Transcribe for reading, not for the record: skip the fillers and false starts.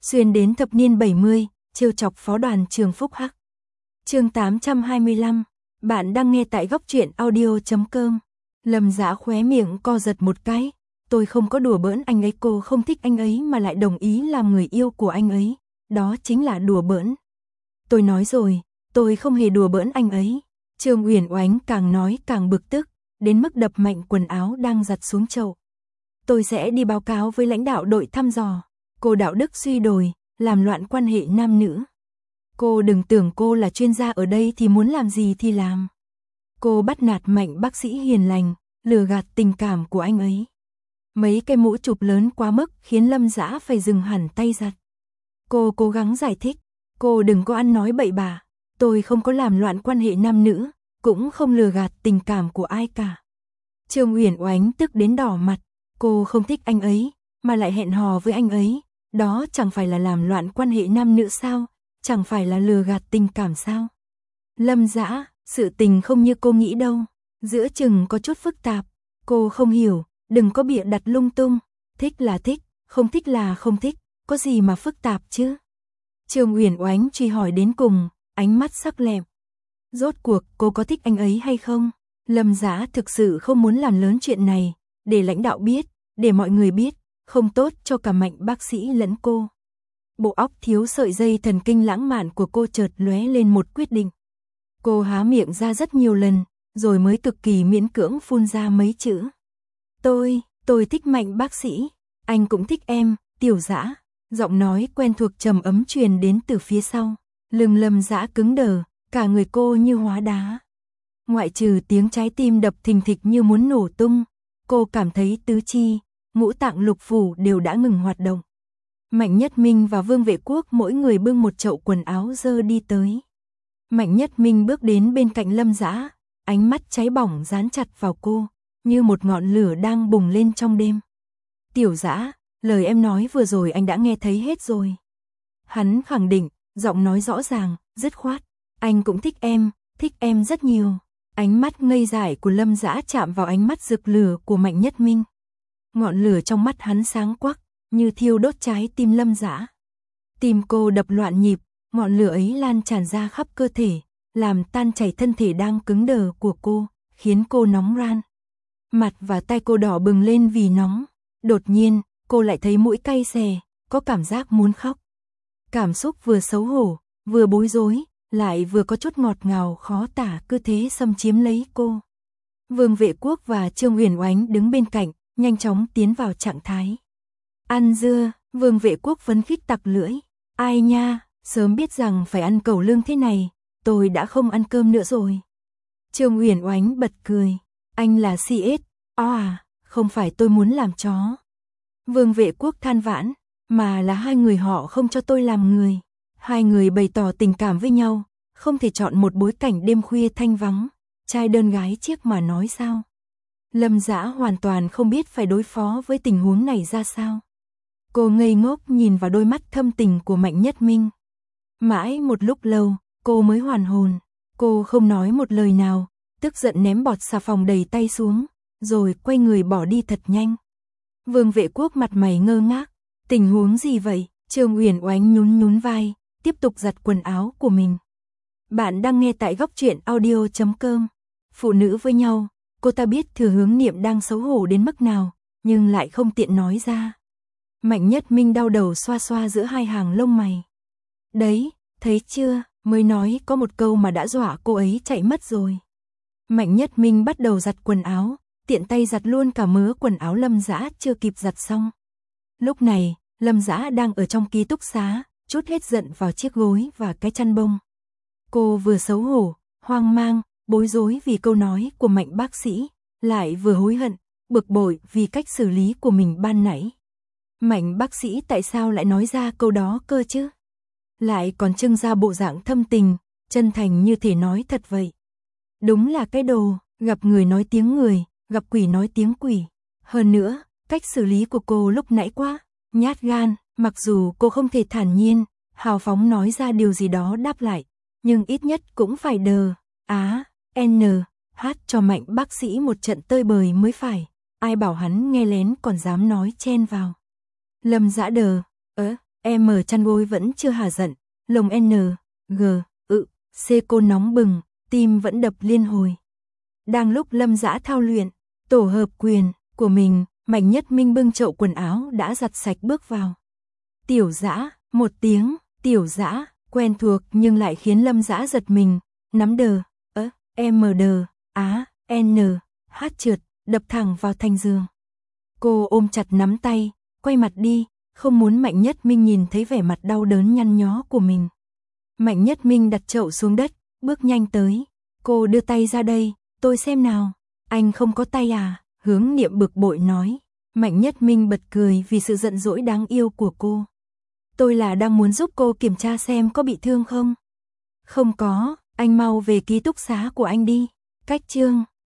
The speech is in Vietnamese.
xuyên đến thập niên 70, trêu chọc phó đoàn trường Phúc Hắc. Chương 825, bạn đang nghe tại góc truyện audio.com. Lâm Dã khóe miệng co giật một cái, tôi không có đùa bỡn anh ấy, cô không thích anh ấy mà lại đồng ý làm người yêu của anh ấy, đó chính là đùa bỡn. Tôi nói rồi, tôi không hề đùa bỡn anh ấy. Trương Uyển Oánh càng nói càng bực tức, đến mức đập mạnh quần áo đang giặt xuống chậu. Tôi sẽ đi báo cáo với lãnh đạo đội thăm dò, cô đạo đức suy đồi, làm loạn quan hệ nam nữ. Cô đừng tưởng cô là chuyên gia ở đây thì muốn làm gì thì làm. Cô bắt nạt Mạnh bác sĩ hiền lành, lừa gạt tình cảm của anh ấy. Mấy cái mũ chụp lớn quá mức khiến Lâm Dã phải dừng hẳn tay giặt. Cô cố gắng giải thích, cô đừng có ăn nói bậy bạ, tôi không có làm loạn quan hệ nam nữ, cũng không lừa gạt tình cảm của ai cả. Trương Uyển Oánh tức đến đỏ mặt, cô không thích anh ấy, mà lại hẹn hò với anh ấy, đó chẳng phải là làm loạn quan hệ nam nữ sao, chẳng phải là lừa gạt tình cảm sao. Lâm Dã, sự tình không như cô nghĩ đâu, giữa chừng có chút phức tạp, cô không hiểu, đừng có bịa đặt lung tung, thích là thích, không thích là không thích, có gì mà phức tạp chứ. Trương Uyển Oánh truy hỏi đến cùng, ánh mắt sắc lẹm. Rốt cuộc cô có thích anh ấy hay không? Lâm Dã thực sự không muốn làm lớn chuyện này, để lãnh đạo biết, để mọi người biết, không tốt cho cả Mạnh bác sĩ lẫn cô. Bộ óc thiếu sợi dây thần kinh lãng mạn của cô chợt lóe lên một quyết định. Cô há miệng ra rất nhiều lần, rồi mới cực kỳ miễn cưỡng phun ra mấy chữ. Tôi thích Mạnh bác sĩ, anh cũng thích em, Tiểu Dã. Giọng nói quen thuộc trầm ấm truyền đến từ phía sau. Lưng Lâm Dã cứng đờ, cả người cô như hóa đá. Ngoại trừ tiếng trái tim đập thình thịch như muốn nổ tung, cô cảm thấy tứ chi, ngũ tạng lục phủ đều đã ngừng hoạt động. Mạnh Nhất Minh và Vương Vệ Quốc mỗi người bưng một chậu quần áo dơ đi tới. Mạnh Nhất Minh bước đến bên cạnh Lâm Dã, ánh mắt cháy bỏng dán chặt vào cô, như một ngọn lửa đang bùng lên trong đêm. Tiểu Dã, lời em nói vừa rồi anh đã nghe thấy hết rồi. Hắn khẳng định, giọng nói rõ ràng, dứt khoát. Anh cũng thích em rất nhiều. Ánh mắt ngây dại của Lâm Dã chạm vào ánh mắt rực lửa của Mạnh Nhất Minh. Ngọn lửa trong mắt hắn sáng quắc, như thiêu đốt trái tim Lâm Dã. Tim cô đập loạn nhịp, ngọn lửa ấy lan tràn ra khắp cơ thể, làm tan chảy thân thể đang cứng đờ của cô, khiến cô nóng ran. Mặt và tay cô đỏ bừng lên vì nóng. Đột nhiên, cô lại thấy mũi cay xè, có cảm giác muốn khóc. Cảm xúc vừa xấu hổ, vừa bối rối, lại vừa có chút ngọt ngào khó tả cứ thế xâm chiếm lấy cô. Vương Vệ Quốc và Trương Uyển Oánh đứng bên cạnh, nhanh chóng tiến vào trạng thái. Ăn dưa, Vương Vệ Quốc phấn khích tặc lưỡi. Ai nha, sớm biết rằng phải ăn cẩu lương thế này, tôi đã không ăn cơm nữa rồi. Trương Uyển Oánh bật cười. Anh là CS, không phải tôi muốn làm chó. Vương Vệ Quốc than vãn, mà là hai người họ không cho tôi làm người. Hai người bày tỏ tình cảm với nhau, không thể chọn một bối cảnh đêm khuya thanh vắng, trai đơn gái chiếc mà nói sao. Lâm Dã hoàn toàn không biết phải đối phó với tình huống này ra sao. Cô ngây ngốc nhìn vào đôi mắt thâm tình của Mạnh Nhất Minh. Mãi một lúc lâu, cô mới hoàn hồn. Cô không nói một lời nào, tức giận ném bọt xà phòng đầy tay xuống, rồi quay người bỏ đi thật nhanh. Vương Vệ Quốc mặt mày ngơ ngác. Tình huống gì vậy? Trương Uyển Oánh nhún nhún vai, tiếp tục giặt quần áo của mình. Bạn đang nghe tại góc truyện audio.com. Phụ nữ với nhau, cô ta biết Thừa Hướng Niệm đang xấu hổ đến mức nào, nhưng lại không tiện nói ra. Mạnh Nhất Minh đau đầu xoa xoa giữa hai hàng lông mày. Đấy, thấy chưa, mới nói có một câu mà đã dọa cô ấy chạy mất rồi. Mạnh Nhất Minh bắt đầu giặt quần áo, tiện tay giặt luôn cả mớ quần áo Lâm Dã chưa kịp giặt xong. Lúc này, Lâm Dã đang ở trong ký túc xá, trút hết giận vào chiếc gối và cái chăn bông. Cô vừa xấu hổ, hoang mang, bối rối vì câu nói của Mạnh bác sĩ, lại vừa hối hận, bực bội vì cách xử lý của mình ban nãy. Mạnh bác sĩ tại sao lại nói ra câu đó cơ chứ? Lại còn trưng ra bộ dạng thâm tình, chân thành như thể nói thật vậy. Đúng là cái đồ, gặp người nói tiếng người, gặp quỷ nói tiếng quỷ. Hơn nữa, cách xử lý của cô lúc nãy quá nhát gan, mặc dù cô không thể thản nhiên, hào phóng nói ra điều gì đó đáp lại, nhưng ít nhất cũng phải hát cho Mạnh bác sĩ một trận tơi bời mới phải. Ai bảo hắn nghe lén còn dám nói chen vào. Lâm Dã đờ, chăn gối vẫn chưa hả giận, lồng G, C cô nóng bừng, tim vẫn đập liên hồi. Đang lúc Lâm Dã thao luyện tổ hợp quyền của mình, Mạnh Nhất Minh bưng chậu quần áo đã giặt sạch bước vào. Tiểu Dã, một tiếng, Tiểu Dã, quen thuộc nhưng lại khiến Lâm Dã giật mình, nắm trượt, đập thẳng vào thành giường. Cô ôm chặt nắm tay, quay mặt đi, không muốn Mạnh Nhất Minh nhìn thấy vẻ mặt đau đớn nhăn nhó của mình. Mạnh Nhất Minh đặt chậu xuống đất, bước nhanh tới. Cô đưa tay ra đây, tôi xem nào. Anh không có tay à? Hướng Niệm bực bội nói. Mạnh Nhất Minh bật cười vì sự giận dỗi đáng yêu của cô. Tôi là đang muốn giúp cô kiểm tra xem có bị thương không. Không có, anh mau về ký túc xá của anh đi. Cách chương